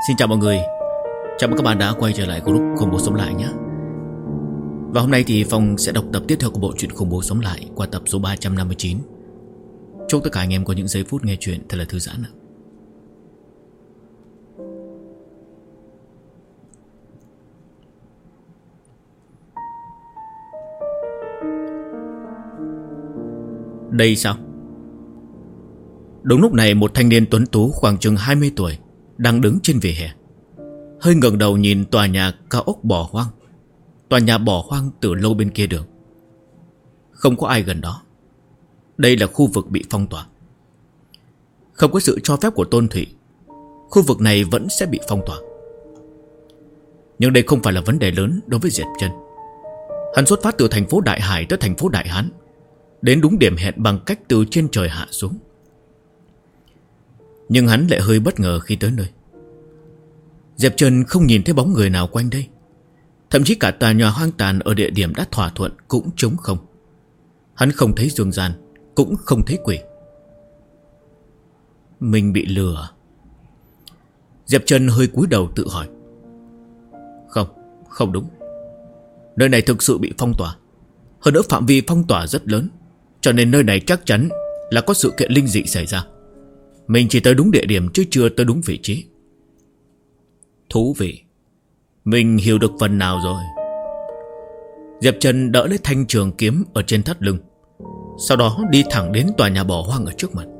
Xin chào mọi người. Chào mừng các bạn đã quay trở lại group Khủng Bố Sống Lại nhé. Và hôm nay thì Phong sẽ đọc tập tiếp theo của bộ truyện Khủng Bố Sống Lại qua tập số 359. Chúc tất cả anh em có những giây phút nghe chuyện thật là thư giãn. Đây sao? Đúng lúc này một thanh niên tuấn tú khoảng chừng 20 tuổi đang đứng trên vỉa hè, hơi ngẩng đầu nhìn tòa nhà cao ốc bỏ hoang. Tòa nhà bỏ hoang từ lâu bên kia đường. Không có ai gần đó. Đây là khu vực bị phong tỏa. Không có sự cho phép của Tôn Thụy, khu vực này vẫn sẽ bị phong tỏa. Nhưng đây không phải là vấn đề lớn đối với Diệp Chân. Hắn xuất phát từ thành phố Đại Hải tới thành phố Đại Hán, đến đúng điểm hẹn bằng cách từ trên trời hạ xuống. Nhưng hắn lại hơi bất ngờ khi tới nơi. Diệp Chân không nhìn thấy bóng người nào quanh đây. Thậm chí cả tòa nhà hoang tàn ở địa điểm đã thỏa thuận cũng trống không. Hắn không thấy dương gian, cũng không thấy quỷ. Mình bị lừa. Diệp Chân hơi cúi đầu tự hỏi. Không đúng. Nơi này thực sự bị phong tỏa. Hơn nữa phạm vi phong tỏa rất lớn, cho nên nơi này chắc chắn là có sự kiện linh dị xảy ra. Mình chỉ tới đúng địa điểm chứ chưa tới đúng vị trí. Thú vị. Mình hiểu được phần nào rồi. Diệp Chân đỡ lấy thanh trường kiếm ở trên thắt lưng, sau đó đi thẳng đến tòa nhà bỏ hoang ở trước mặt.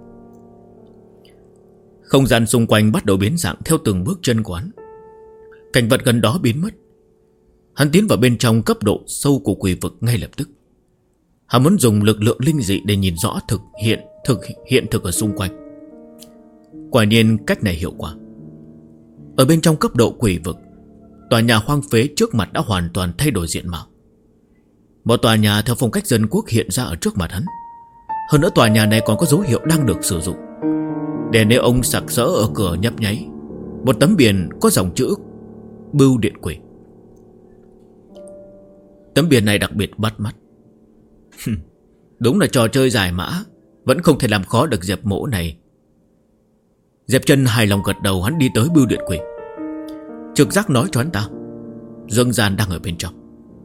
Không gian xung quanh bắt đầu biến dạng theo từng bước chân của hắn. Cảnh vật gần đó biến mất. Hắn tiến vào bên trong cấp độ sâu của quỷ vực ngay lập tức. Hắn muốn dùng lực lượng linh dị để nhìn rõ hiện thực ở xung quanh. Quả nhiên cách này hiệu quả. Ở bên trong cấp độ quỷ vực, tòa nhà hoang phế trước mặt đã hoàn toàn thay đổi diện mạo. Một tòa nhà theo phong cách dân quốc hiện ra ở trước mặt hắn. Hơn nữa tòa nhà này còn có dấu hiệu đang được sử dụng. Đèn neon sặc sỡ ở cửa nhấp nháy. Một tấm biển có dòng chữ Bưu Điện Quỷ. Tấm biển này đặc biệt bắt mắt. Đúng là trò chơi giải mã, vẫn không thể làm khó được Diệp Mỗ này. Diệp Chân hài lòng gật đầu. Hắn đi tới Bưu Điện Quỷ. Trực giác nói cho hắn ta Dương Gian đang ở bên trong.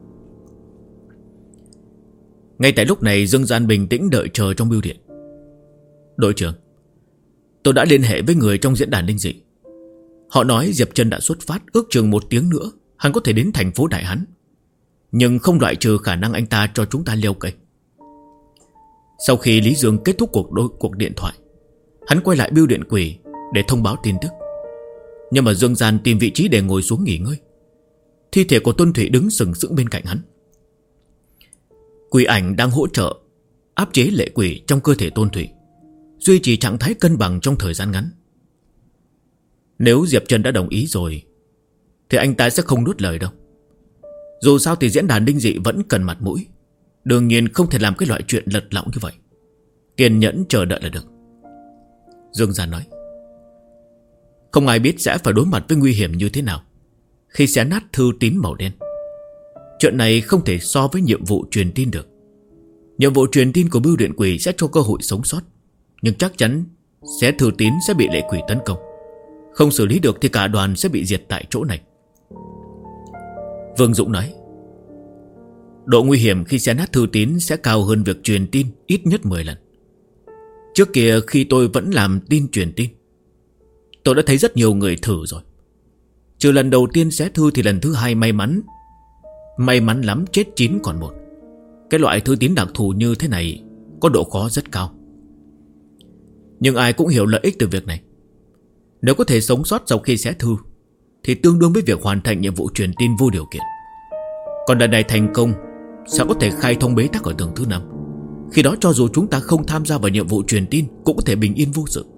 Ngay tại lúc này Dương Gian bình tĩnh đợi chờ trong bưu điện. Đội trưởng, tôi đã liên hệ với người trong diễn đàn linh dị. Họ nói Diệp Chân đã xuất phát, ước chừng 1 tiếng nữa hắn có thể đến thành phố Đại Hán, nhưng không loại trừ khả năng anh ta cho chúng ta leo cây. Sau khi Lý Dương kết thúc cuộc điện thoại, hắn quay lại Bưu Điện Quỷ để thông báo tin tức. Nhưng mà Dương Gian tìm vị trí để ngồi xuống nghỉ ngơi. Thi thể của Tôn Thụy đứng sừng sững bên cạnh hắn. Quỷ ảnh đang hỗ trợ áp chế lệ quỷ trong cơ thể Tôn Thụy, duy trì trạng thái cân bằng trong thời gian ngắn. Nếu Diệp Chân đã đồng ý rồi thì anh ta sẽ không nuốt lời đâu. Dù sao thì diễn đàn linh dị vẫn cần mặt mũi, đương nhiên không thể làm cái loại chuyện lật lọng như vậy. Kiên nhẫn chờ đợi là được. Dương Gian nói. Không ai biết sẽ phải đối mặt với nguy hiểm như thế nào khi xé nát thư tín màu đen. Chuyện này không thể so với nhiệm vụ truyền tin được. Nhiệm vụ truyền tin của Bưu Điện Quỷ sẽ cho cơ hội sống sót, nhưng chắc chắn xé thư tín sẽ bị lệ quỷ tấn công. Không xử lý được thì cả đoàn sẽ bị diệt tại chỗ này. Vương Dũng nói. Độ nguy hiểm khi xé nát thư tín sẽ cao hơn việc truyền tin ít nhất 10 lần. Trước kia khi tôi vẫn làm tin truyền tin, tôi đã thấy rất nhiều người thử rồi. Trừ lần đầu tiên xé thư thì lần thứ 2 may mắn lắm chết 9 còn 1. Cái loại thư tín đặc thù như thế này có độ khó rất cao. Nhưng ai cũng hiểu lợi ích từ việc này. Nếu có thể sống sót sau khi xé thư thì tương đương với việc hoàn thành nhiệm vụ truyền tin vô điều kiện. Còn lần này thành công sẽ có thể khai thông bế tắc ở tầng thứ 5. Khi đó cho dù chúng ta không tham gia vào nhiệm vụ truyền tin cũng có thể bình yên vô sự.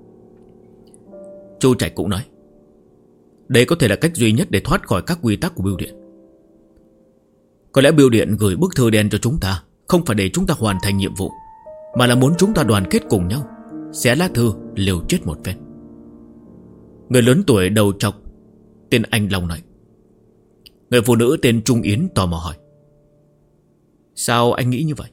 Chu Trạch cũng nói. Đây có thể là cách duy nhất để thoát khỏi các quy tắc của bưu điện. Có lẽ bưu điện gửi bức thư đen cho chúng ta không phải để chúng ta hoàn thành nhiệm vụ, mà là muốn chúng ta đoàn kết cùng nhau, xé lá thư liều chết một phen. Người lớn tuổi đầu trọc tên Anh Long nói. Người phụ nữ tên Trung Yến tò mò hỏi. Sao anh nghĩ như vậy?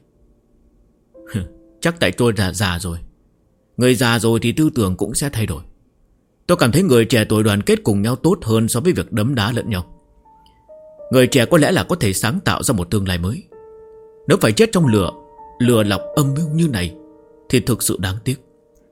Chắc tại tôi già rồi. Người già rồi thì tư tưởng cũng sẽ thay đổi. Tôi cảm thấy người trẻ tuổi đoàn kết cùng nhau tốt hơn so với việc đấm đá lẫn nhau. Người trẻ có lẽ là có thể sáng tạo ra một tương lai mới. Nếu phải chết trong lừa lọc âm mưu như này thì thực sự đáng tiếc.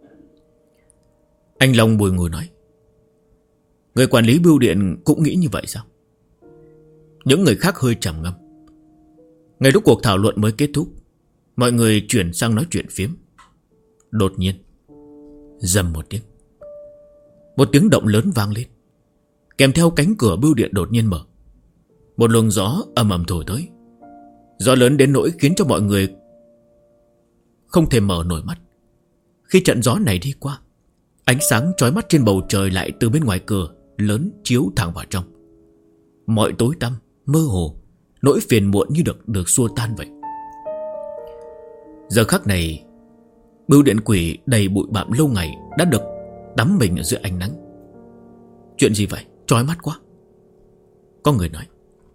Anh Long bùi ngùi nói. Người quản lý bưu điện cũng nghĩ như vậy sao? Những người khác hơi trầm ngâm. Ngay lúc cuộc thảo luận mới kết thúc, mọi người chuyển sang nói chuyện phiếm. Đột nhiên rầm một tiếng. Một tiếng động lớn vang lên, kèm theo cánh cửa bưu điện đột nhiên mở. Một luồng gió ầm ầm thổi tới. Gió lớn đến nỗi khiến cho mọi người không thể mở nổi mắt. Khi trận gió này đi qua, ánh sáng chói mắt trên bầu trời lại từ bên ngoài cửa lớn chiếu thẳng vào trong. Mọi tối tăm, mơ hồ, nỗi phiền muộn như được xua tan vậy. Giờ khắc này, bưu điện quỷ đầy bụi bặm lâu ngày đã được tắm mình ở dưới ánh nắng. Chuyện gì vậy? Chói mắt quá. Có người nói.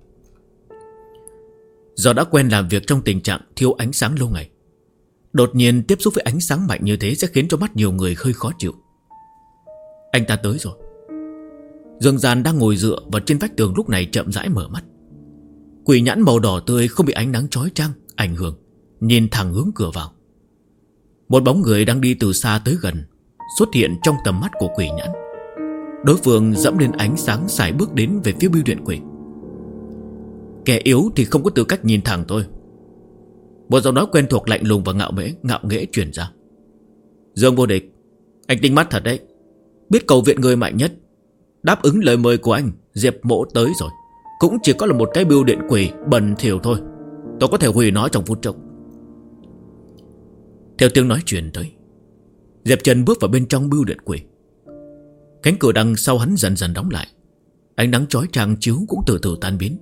Do đã quen làm việc trong tình trạng thiếu ánh sáng lâu ngày, đột nhiên tiếp xúc với ánh sáng mạnh như thế sẽ khiến cho mắt nhiều người hơi khó chịu. Anh ta tới rồi. Dương Gian đang ngồi dựa vào trên vách tường lúc này chậm rãi mở mắt. Quỷ nhãn màu đỏ tươi không bị ánh nắng chói chang ảnh hưởng, nhìn thẳng hướng cửa vào. Một bóng người đang đi từ xa tới gần xuất hiện trong tầm mắt của quỷ nhãn. Đối phương dẫm lên ánh sáng sải bước đến về phía bưu điện quỷ. Kẻ yếu thì không có tư cách nhìn thẳng tôi. Một giọng nói quen thuộc lạnh lùng và ngạo nghễ truyền ra. Dương vô địch, anh tinh mắt thật đấy. Biết cầu viện người mạnh nhất, đáp ứng lời mời của anh. Diệp Mỗ tới rồi, cũng chỉ có là một cái bưu điện quỷ bẩn thỉu thôi. Tôi có thể hủy nó trong phút chốc. Theo tiếng nói truyền tới, Diệp Trần bước vào bên trong bưu điện quỷ. Cánh cửa đằng sau hắn dần dần đóng lại. Ánh nắng chói chang chiếu cũng từ từ tan biến.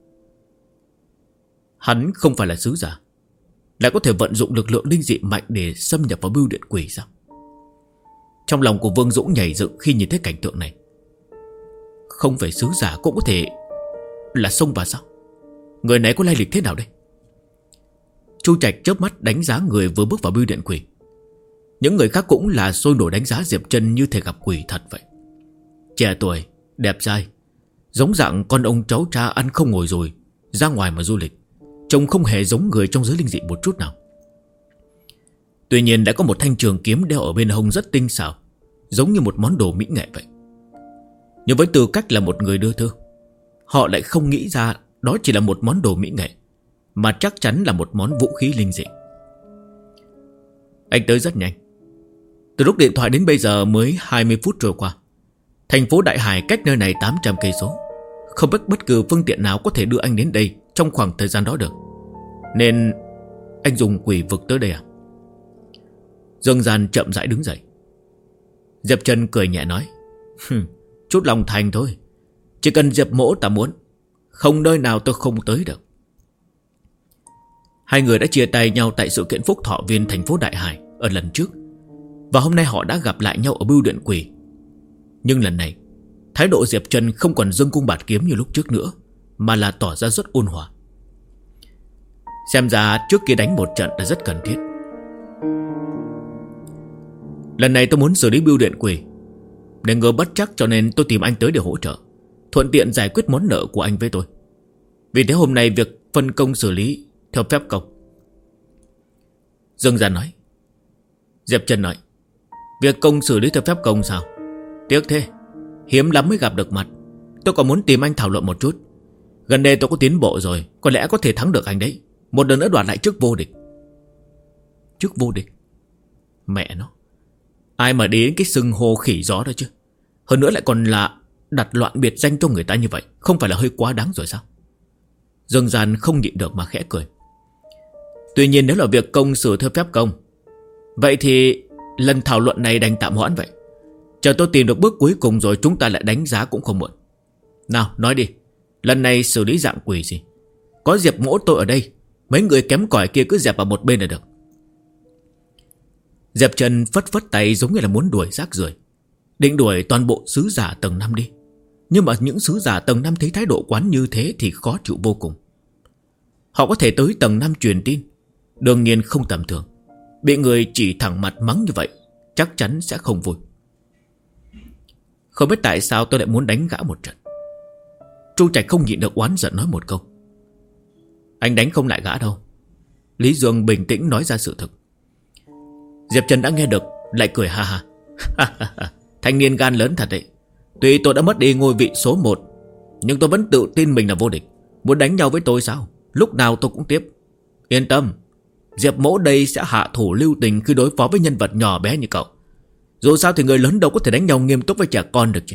Hắn không phải là sứ giả, lại có thể vận dụng lực lượng linh dị mạnh để xâm nhập vào bưu điện quỷ sao? Trong lòng của Vương Dũng nhảy dựng khi nhìn thấy cảnh tượng này. Không phải sứ giả cũng có thể là xông vào sao? Người này có lai lịch thế nào đây? Chu Trạch chớp mắt đánh giá người vừa bước vào bưu điện quỷ. Những người khác cũng là sôi nổi đánh giá Diệp Trần như thể gặp quỷ thật vậy. Trẻ tuổi, đẹp trai, giống dạng con ông cháu cha ăn không ngồi rồi ra ngoài mà du lịch. Trông không hề giống người trong giới linh dị một chút nào. Tuy nhiên đã có một thanh trường kiếm đeo ở bên hông rất tinh xảo, giống như một món đồ mỹ nghệ vậy. Nhưng với tư cách là một người đưa thư, họ lại không nghĩ ra đó chỉ là một món đồ mỹ nghệ, mà chắc chắn là một món vũ khí linh dị. Anh tới rất nhanh. Từ lúc điện thoại đến bây giờ mới 20 phút trôi qua. Thành phố Đại Hải cách nơi này 800 cây số. Không biết bất cứ phương tiện nào có thể đưa anh đến đây trong khoảng thời gian đó được. Nên anh dùng quỷ vực tới đây à? Dương Gian chậm rãi đứng dậy. Diệp Trần cười nhẹ nói. Chút lòng thành thôi. Chỉ cần Diệp Mỗ ta muốn, không nơi nào tôi không tới được. Hai người đã chia tay nhau tại sự kiện phúc thọ viên thành phố Đại Hải ở lần trước, và hôm nay họ đã gặp lại nhau ở bưu điện quỷ. Nhưng lần này, thái độ Diệp Trần không còn dương cung bạt kiếm như lúc trước nữa, mà là tỏ ra rất ôn hòa. Xem ra trước kia đánh một trận là rất cần thiết. Lần này tôi muốn xử lý bưu điện quỷ, để ngờ bất chắc cho nên tôi tìm anh tới để hỗ trợ, thuận tiện giải quyết món nợ của anh với tôi. Vì thế hôm nay việc phân công xử lý theo phép công. Dương Gian nói. Diệp Trần nói. Việc công xử lý theo phép công sao? Tiếc thế, hiếm lắm mới gặp được mặt. Tôi còn muốn tìm anh thảo luận một chút. Gần đây tôi có tiến bộ rồi, có lẽ có thể thắng được anh đấy. Một lần nữa đoạt lại chức vô địch. Chức vô địch? Mẹ nó, ai mà đến cái xưng hô khỉ gió đó chứ. Hơn nữa lại còn là đặt loạn biệt danh cho người ta như vậy, không phải là hơi quá đáng rồi sao? Dương Gian không nhịn được mà khẽ cười. Tuy nhiên nếu là việc công xử theo phép công, vậy thì lần thảo luận này đành tạm hoãn vậy. Chờ tôi tìm được bước cuối cùng rồi chúng ta lại đánh giá cũng không muộn. Nào nói đi, lần này xử lý dạng quỷ gì? Có Diệp Mỗ tôi ở đây, mấy người kém cỏi kia cứ dẹp vào một bên là được. Diệp Trần phất phất tay giống như là muốn đuổi rác rưởi, định đuổi toàn bộ sứ giả tầng 5 đi. Nhưng mà những sứ giả tầng 5 thấy thái độ quán như thế thì khó chịu vô cùng. Họ có thể tới tầng 5 truyền tin, đương nhiên không tầm thường. Bị người chỉ thẳng mặt mắng như vậy chắc chắn sẽ không vui. Không biết tại sao tôi lại muốn đánh gã một trận. Chu Trạch không nhịn được oán giận nói một câu. Anh đánh không lại gã đâu. Lý Dương bình tĩnh nói ra sự thực. Diệp Trần đã nghe được, lại cười ha ha. Thanh niên gan lớn thật đấy. Tuy tôi đã mất đi ngôi vị số 1, nhưng tôi vẫn tự tin mình là vô địch. Muốn đánh nhau với tôi sao? Lúc nào tôi cũng tiếp. Yên tâm, Diệp Mỗ đây sẽ hạ thủ lưu tình khi đối phó với nhân vật nhỏ bé như cậu. Dù sao thì người lớn đâu có thể đánh nhau nghiêm túc với trẻ con được chứ.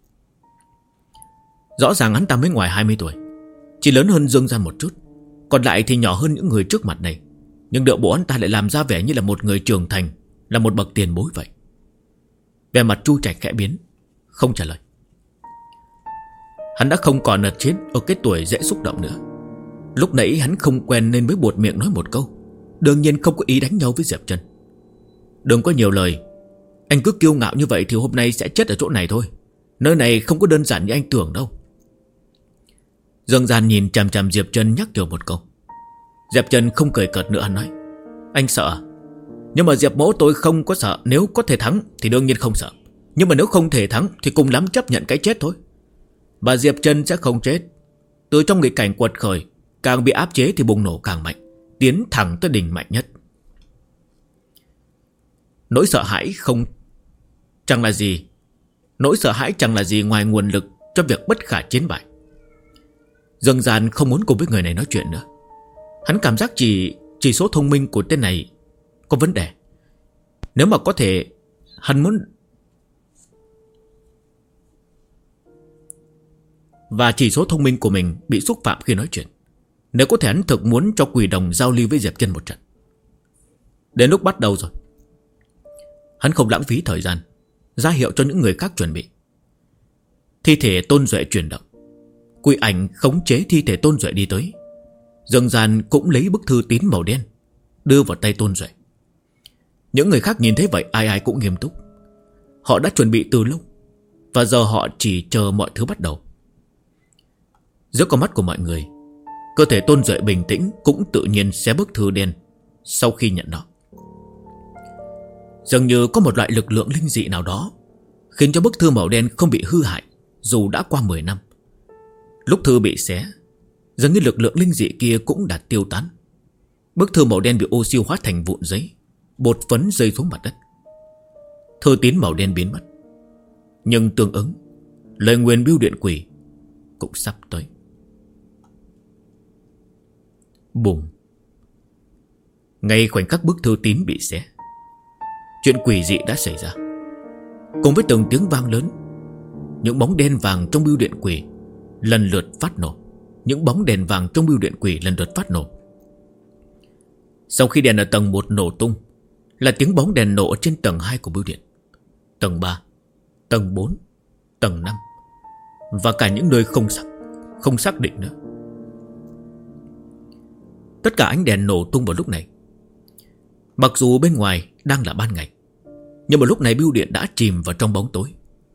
Rõ ràng hắn ta mới ngoài 20 tuổi, chỉ lớn hơn Dương Gian một chút, còn lại thì nhỏ hơn những người trước mặt này. Nhưng điệu bộ hắn ta lại làm ra vẻ như là một người trưởng thành, là một bậc tiền bối vậy. Vẻ mặt Chu Trạch khẽ biến, không trả lời. Hắn đã không còn là chết ở cái tuổi dễ xúc động nữa. Lúc nãy hắn không quen nên mới buột miệng nói một câu. Đương nhiên không có ý đánh nhau với Diệp Trần. Đừng có nhiều lời. Anh cứ kiêu ngạo như vậy thì hôm nay sẽ chết ở chỗ này thôi. Nơi này không có đơn giản như anh tưởng đâu. Dương Gian nhìn chằm chằm Diệp Trần nhắc nhở một câu. Diệp Trần không cười cợt nữa, hắn nói. Anh sợ à? Nhưng mà Diệp Mỗ tôi không có sợ. Nếu có thể thắng thì đương nhiên không sợ. Nhưng mà nếu không thể thắng thì cùng lắm chấp nhận cái chết thôi. Và Diệp Trần sẽ không chết. Từ trong nghịch cảnh quật khởi, càng bị áp chế thì bùng nổ càng mạnh, tiến thẳng tới đỉnh mạnh nhất. Nỗi sợ hãi chẳng là gì. Nỗi sợ hãi chẳng là gì ngoài nguồn lực cho việc bất khả chiến bại. Dương Gian không muốn cùng với người này nói chuyện nữa. Hắn cảm giác chỉ số thông minh của tên này có vấn đề. Nếu mà có thể, hắn muốn. Và chỉ số thông minh của mình bị xúc phạm khi nói chuyện. Nếu có thể hắn thực muốn cho Quỷ Đồng giao lưu với Diệp Trần một trận. Đến lúc bắt đầu rồi. Hắn không lãng phí thời gian, ra hiệu cho những người khác chuẩn bị. Thi thể Tôn Duệ chuyển động. Quỷ ảnh khống chế thi thể Tôn Duệ đi tới. Dương Gian cũng lấy bức thư tín màu đen đưa vào tay Tôn Duệ. Những người khác nhìn thấy vậy ai ai cũng nghiêm túc. Họ đã chuẩn bị từ lâu, và giờ họ chỉ chờ mọi thứ bắt đầu. Giữa con mắt của mọi người, cơ thể Tôn Duệ bình tĩnh cũng tự nhiên xé bức thư đen. Sau khi nhận nó, dường như có một loại lực lượng linh dị nào đó khiến cho bức thư màu đen không bị hư hại. Dù đã qua 10 năm, lúc thư bị xé, dường như lực lượng linh dị kia cũng đã tiêu tán. Bức thư màu đen bị oxy hóa thành vụn giấy, bột phấn rơi xuống mặt đất. Thư tín màu đen biến mất. Nhưng tương ứng, lời nguyền bưu điện quỷ cũng sắp tới. Bùng. Ngay khoảnh khắc bức thư tín bị xé, chuyện quỷ dị đã xảy ra. Cùng với từng tiếng vang lớn, những bóng đen vàng trong bưu điện quỷ lần lượt phát nổ. Những bóng đèn vàng trong bưu điện quỷ lần lượt phát nổ. Sau khi đèn ở tầng 1 nổ tung, là tiếng bóng đèn nổ ở trên tầng 2 của bưu điện, tầng 3, tầng 4, tầng 5, và cả những nơi không xác định nữa. Tất cả ánh đèn nổ tung vào lúc này. Mặc dù bên ngoài đang là ban ngày, nhưng mà lúc này bưu điện đã chìm vào trong bóng tối.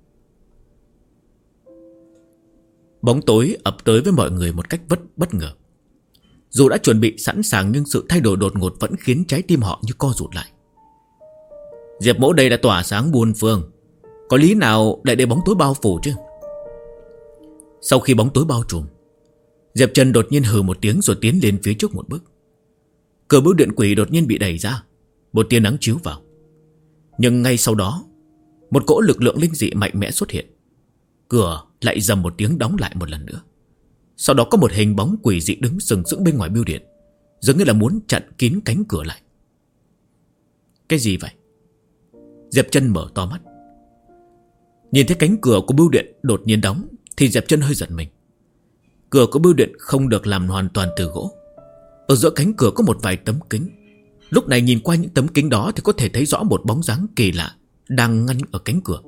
Bóng tối ập tới với mọi người một cách bất ngờ. Dù đã chuẩn bị sẵn sàng, nhưng sự thay đổi đột ngột vẫn khiến trái tim họ như co rụt lại. Diệp Mỗ đây đã tỏa sáng muôn phương, có lý nào lại để bóng tối bao phủ chứ? Sau khi bóng tối bao trùm, Diệp Trần đột nhiên hừ một tiếng rồi tiến lên phía trước một bước. Cửa bưu điện quỷ đột nhiên bị đẩy ra, một tia nắng chiếu vào. Nhưng ngay sau đó, một cỗ lực lượng linh dị mạnh mẽ xuất hiện. Cửa lại rầm một tiếng đóng lại một lần nữa. Sau đó có một hình bóng quỷ dị đứng sừng sững bên ngoài bưu điện, dường như là muốn chặn kín cánh cửa lại. Cái gì vậy? Diệp Trần mở to mắt. Nhìn thấy cánh cửa của bưu điện đột nhiên đóng thì Diệp Trần hơi giật mình. Cửa của bưu điện không được làm hoàn toàn từ gỗ. Ở giữa cánh cửa có một vài tấm kính. Lúc này nhìn qua những tấm kính đó thì có thể thấy rõ một bóng dáng kỳ lạ đang ngăn ở cánh cửa.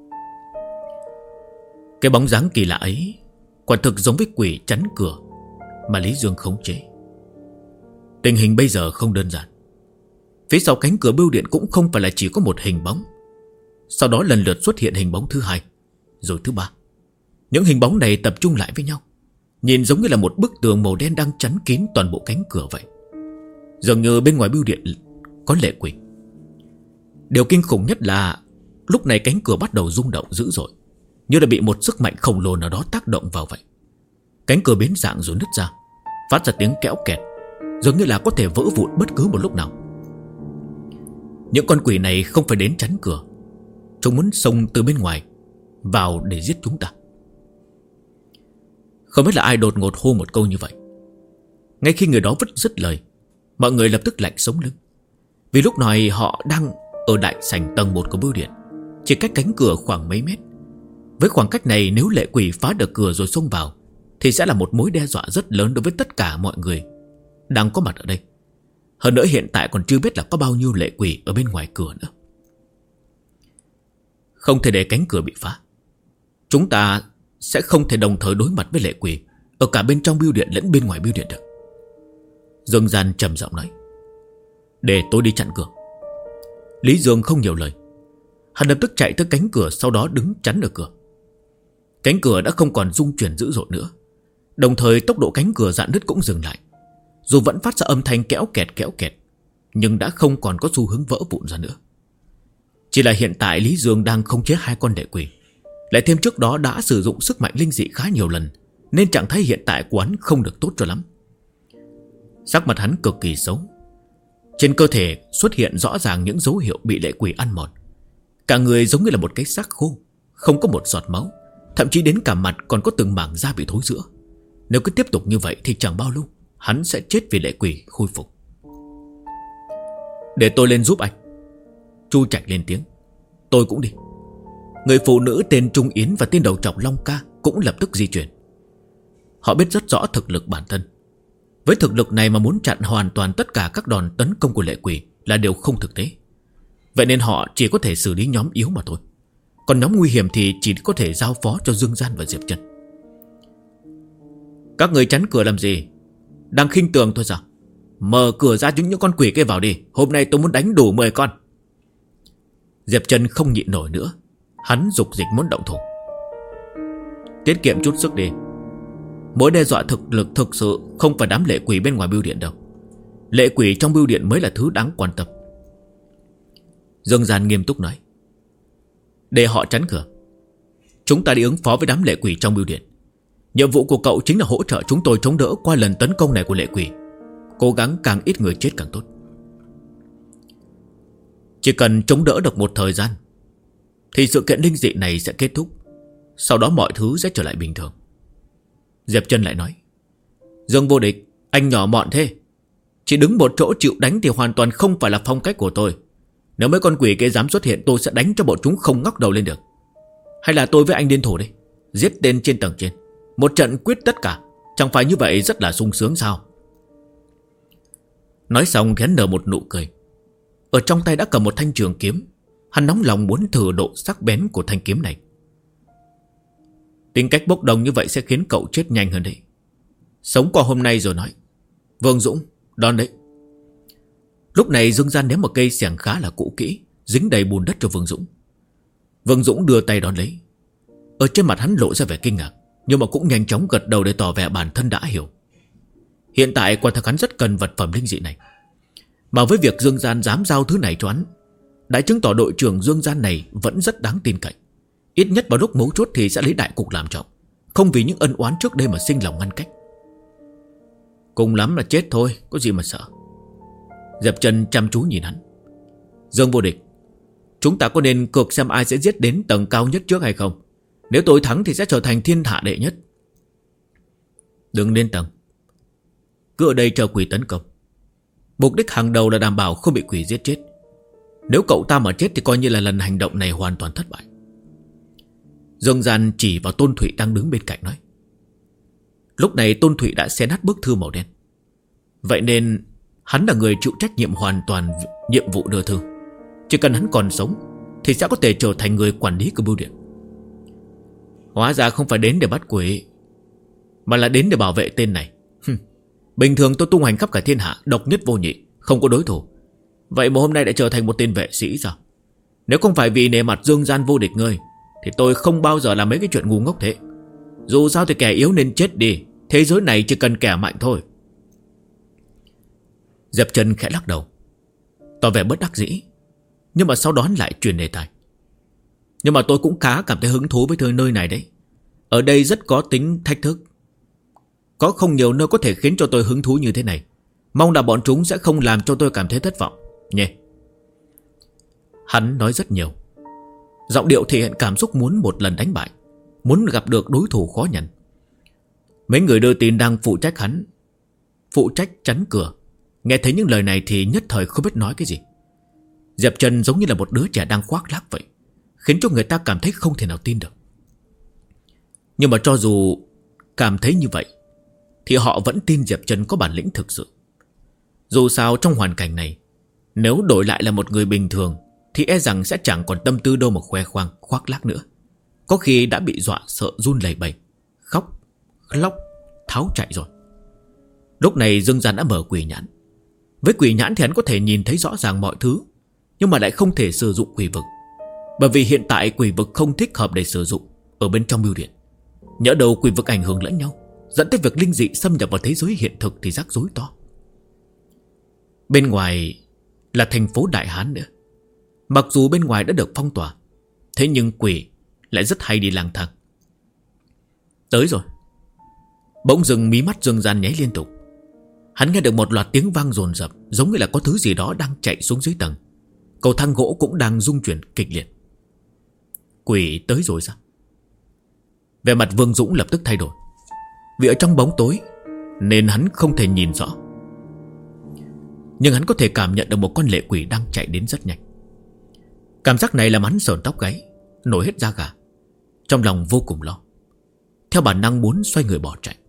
Cái bóng dáng kỳ lạ ấy quả thực giống với quỷ chắn cửa mà Lý Dương khống chế. Tình hình bây giờ không đơn giản. Phía sau cánh cửa bưu điện cũng không phải là chỉ có một hình bóng. Sau đó lần lượt xuất hiện hình bóng thứ hai, rồi thứ ba. Những hình bóng này tập trung lại với nhau, nhìn giống như là một bức tường màu đen đang chắn kín toàn bộ cánh cửa vậy. Dường như bên ngoài bưu điện có lệ quỷ. Điều kinh khủng nhất là lúc này cánh cửa bắt đầu rung động dữ dội. như là bị một sức mạnh khổng lồ nào đó tác động vào vậy. Cánh cửa biến dạng rồi nứt ra, phát ra tiếng kéo kẹt, dường như là có thể vỡ vụn bất cứ một lúc nào. Những con quỷ này không phải đến chắn cửa, chúng muốn xông từ bên ngoài vào để giết chúng ta. Không biết là ai đột ngột hô một câu như vậy. Ngay khi người đó vứt dứt lời, mọi người lập tức lạnh sống lưng. Vì lúc này họ đang ở đại sảnh tầng 1 của bưu điện, chỉ cách cánh cửa khoảng mấy mét. Với khoảng cách này, nếu lệ quỷ phá được cửa rồi xông vào thì sẽ là một mối đe dọa rất lớn đối với tất cả mọi người đang có mặt ở đây. Hơn nữa hiện tại còn chưa biết là có bao nhiêu lệ quỷ ở bên ngoài cửa nữa. Không thể để cánh cửa bị phá. Chúng ta sẽ không thể đồng thời đối mặt với lệ quỷ ở cả bên trong bưu điện lẫn bên ngoài bưu điện được. Dương Gian trầm giọng nói: để tôi đi chặn cửa. Lý Dương không nhiều lời. Hắn lập tức chạy tới cánh cửa, sau đó đứng chắn ở cửa. Cánh cửa đã không còn rung chuyển dữ dội nữa, đồng thời tốc độ cánh cửa rạn nứt cũng dừng lại. Dù vẫn phát ra âm thanh kéo kẹt, nhưng đã không còn có xu hướng vỡ vụn ra nữa. Chỉ là hiện tại Lý Dương đang khống chế 2 con lệ quỷ, lại thêm trước đó đã sử dụng sức mạnh linh dị khá nhiều lần, nên trạng thái hiện tại của hắn không được tốt cho lắm. Sắc mặt hắn cực kỳ xấu. Trên cơ thể xuất hiện rõ ràng những dấu hiệu bị lệ quỷ ăn mòn. Cả người giống như là một cái xác khô, không có một giọt máu, thậm chí đến cả mặt còn có từng mảng da bị thối rữa. Nếu cứ tiếp tục như vậy thì chẳng bao lâu hắn sẽ chết vì lệ quỷ khôi phục. Để tôi lên giúp anh. Chu Trạch lên tiếng. Tôi cũng đi. Người phụ nữ tên Trung Yến và tên đầu trọc Long Ca cũng lập tức di chuyển. Họ biết rất rõ thực lực bản thân. Với thực lực này mà muốn chặn hoàn toàn tất cả các đòn tấn công của lệ quỷ là điều không thực tế. Vậy nên họ chỉ có thể xử lý nhóm yếu mà thôi. Còn nhóm nguy hiểm thì chỉ có thể giao phó cho Dương Gian và Diệp Chân. Các người chắn cửa làm gì? Đang khinh thường thôi sao? Mở cửa ra những con quỷ kia vào đi. Hôm nay tôi muốn đánh đủ 10 con. Diệp Chân không nhịn nổi nữa. Hắn dục dịch muốn động thủ. Tiết kiệm chút sức đi. Mối đe dọa thực lực thực sự không phải đám lệ quỷ bên ngoài bưu điện đâu. Lệ quỷ trong bưu điện mới là thứ đáng quan tâm. Dương Gian nghiêm túc nói: để họ chắn cửa. Chúng ta đi ứng phó với đám lệ quỷ trong bưu điện. Nhiệm vụ của cậu chính là hỗ trợ chúng tôi chống đỡ qua lần tấn công này của lệ quỷ. Cố gắng càng ít người chết càng tốt. Chỉ cần chống đỡ được một thời gian thì sự kiện linh dị này sẽ kết thúc. Sau đó mọi thứ sẽ trở lại bình thường. Diệp Chân lại nói: Dương Vô Địch, anh nhỏ mọn thế. Chỉ đứng một chỗ chịu đánh thì hoàn toàn không phải là phong cách của tôi. Nếu mấy con quỷ kia dám xuất hiện, tôi sẽ đánh cho bọn chúng không ngóc đầu lên được. Hay là tôi với anh liên thủ đi, giết tên trên tầng trên, một trận quyết tất cả. Chẳng phải như vậy rất là sung sướng sao? Nói xong hắn nở một nụ cười. Ở trong tay đã cầm một thanh trường kiếm. Hắn nóng lòng muốn thử độ sắc bén của thanh kiếm này. Tính cách bốc đồng như vậy sẽ khiến cậu chết nhanh hơn đấy. Sống qua hôm nay rồi nói. Vương Dũng, đón đấy. Lúc này Dương Gian ném một cây xẻng khá là cũ kỹ, dính đầy bùn đất cho Vương Dũng. Vương Dũng đưa tay đón lấy. Ở trên mặt hắn lộ ra vẻ kinh ngạc, nhưng mà cũng nhanh chóng gật đầu để tỏ vẻ bản thân đã hiểu. Hiện tại quả thực hắn rất cần vật phẩm linh dị này. Mà với việc Dương Gian dám giao thứ này cho hắn, đã chứng tỏ đội trưởng Dương Gian này vẫn rất đáng tin cậy. Ít nhất vào lúc mấu chốt thì sẽ lấy đại cục làm trọng, không vì những ân oán trước đây mà sinh lòng ngăn cách. Cùng lắm là chết thôi, có gì mà sợ. Diệp Chân chăm chú nhìn hắn. Dương Vô Địch, chúng ta có nên cược xem ai sẽ giết đến tầng cao nhất trước hay không? Nếu tôi thắng thì sẽ trở thành thiên hạ đệ nhất. Đừng lên tầng, cứ ở đây chờ quỷ tấn công. Mục đích hàng đầu là đảm bảo không bị quỷ giết chết. Nếu cậu ta mà chết thì coi như là lần hành động này hoàn toàn thất bại. Dương Gian chỉ vào Tôn Thụy đang đứng bên cạnh nói. Lúc này Tôn Thụy đã xé nát bức thư màu đen. Vậy nên hắn là người chịu trách nhiệm hoàn toàn nhiệm vụ đưa thư. Chỉ cần hắn còn sống thì sẽ có thể trở thành người quản lý của bưu điện. Hóa ra không phải đến để bắt quỷ, mà là đến để bảo vệ tên này. Bình thường tôi tung hoành khắp cả thiên hạ, độc nhất vô nhị, không có đối thủ. Vậy mà hôm nay đã trở thành một tên vệ sĩ sao? Nếu không phải vì nể mặt Dương Gian Vô Địch ngươi thì tôi không bao giờ làm mấy cái chuyện ngu ngốc thế. Dù sao thì kẻ yếu nên chết đi. Thế giới này chỉ cần kẻ mạnh thôi. Diệp Chân khẽ lắc đầu, tỏ vẻ bất đắc dĩ, nhưng mà sau đó lại truyền đề tài. Nhưng mà tôi cũng khá cảm thấy hứng thú với nơi này đấy. Ở đây rất có tính thách thức. Có không nhiều nơi có thể khiến cho tôi hứng thú như thế này. Mong là bọn chúng sẽ không làm cho tôi cảm thấy thất vọng nhé. Hắn nói rất nhiều. Giọng điệu thể hiện cảm xúc muốn một lần đánh bại, muốn gặp được đối thủ khó nhằn. Mấy người đưa tin đang phụ trách hắn, phụ trách chắn cửa, nghe thấy những lời này thì nhất thời không biết nói cái gì. Diệp Trần giống như là một đứa trẻ đang khoác lác vậy, khiến cho người ta cảm thấy không thể nào tin được. Nhưng mà cho dù cảm thấy như vậy thì họ vẫn tin Diệp Trần có bản lĩnh thực sự. Dù sao trong hoàn cảnh này, nếu đổi lại là một người bình thường thì e rằng sẽ chẳng còn tâm tư đâu mà khoe khoang khoác lác nữa. Có khi đã bị dọa sợ run lẩy bẩy, khóc lóc tháo chạy rồi. Lúc này Dương Gian đã mở quỷ nhãn. Với quỷ nhãn thì hắn có thể nhìn thấy rõ ràng mọi thứ, nhưng mà lại không thể sử dụng quỷ vực, bởi vì hiện tại quỷ vực không thích hợp để sử dụng ở bên trong bưu điện. Nhỡ đầu quỷ vực ảnh hưởng lẫn nhau, dẫn tới việc linh dị xâm nhập vào thế giới hiện thực thì rắc rối to. Bên ngoài là thành phố Đại Hán nữa. Mặc dù bên ngoài đã được phong tỏa, thế nhưng quỷ lại rất hay đi lang thang. Tới rồi. Bỗng dừng mí mắt Dương Gian nháy liên tục. Hắn nghe được một loạt tiếng vang dồn dập, giống như là có thứ gì đó đang chạy xuống dưới tầng. Cầu thang gỗ cũng đang rung chuyển kịch liệt. Quỷ tới rồi sao? Vẻ mặt Vương Dũng lập tức thay đổi. Vì ở trong bóng tối nên hắn không thể nhìn rõ, nhưng hắn có thể cảm nhận được một con lệ quỷ đang chạy đến rất nhanh. Cảm giác này làm hắn sởn tóc gáy, nổi hết da gà, trong lòng vô cùng lo. Theo bản năng muốn xoay người bỏ chạy.